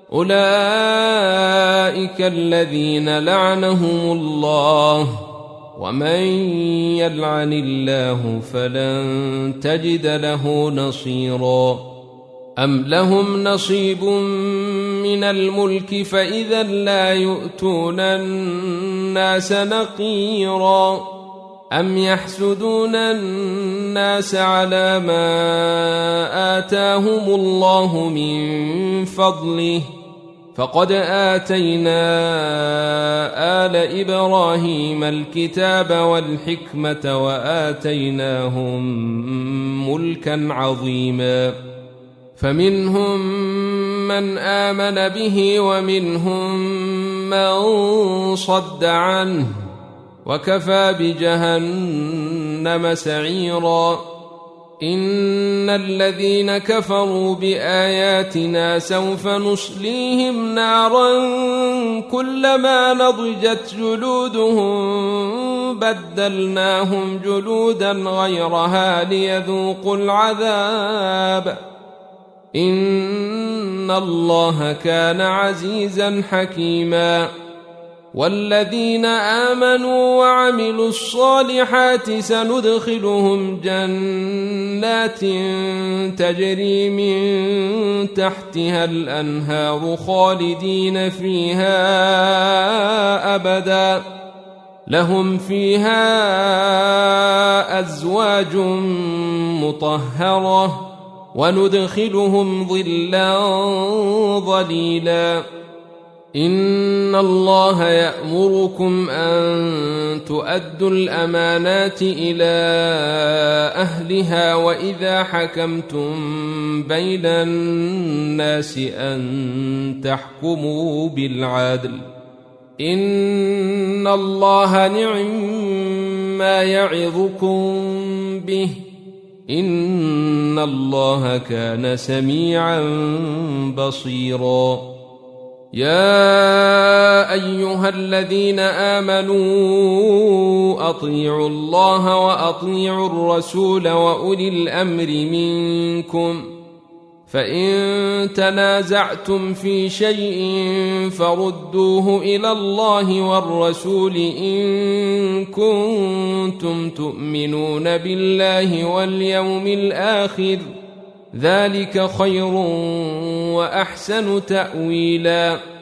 أولئك الذين لعنهم الله، ومن يلعن الله فلن تجد له نصيرا. أم لهم نصيب من الملك فإذا لا يؤتون الناس نقيرا. أم يحسدون الناس على ما آتاهم الله من فضله، فقد آتينا آل إبراهيم الكتاب والحكمة وآتيناهم ملكا عظيما. فمنهم من آمن به ومنهم من صد عنه، وكفى بجهنم سعيرا. إن الذين كفروا بآياتنا سوف نصليهم نارا كلما نضجت جلودهم بدلناهم جلودا غيرها ليذوقوا العذاب. إن الله كان عزيزا حكيما. والذين آمنوا وعملوا الصالحات سندخلهم جنات تجري من تحتها الأنهار خالدين فيها أبدا، لهم فيها أزواج مطهرة، وندخلهم ظلا ظليلا. إن الله يأمركم أن تؤدوا الأمانات إلى أهلها وإذا حكمتم بين الناس أن تحكموا بالعدل. إن الله نعم يعظكم به، إن الله كان سميعا بصيرا. يا أيها الذين آمنوا أطيعوا الله وأطيعوا الرسول وأولي الأمر منكم، فإن تنازعتم في شيء فردوه إلى الله والرسول إن كنتم تؤمنون بالله واليوم الآخر، ذلك خير وأحسن تأويلا.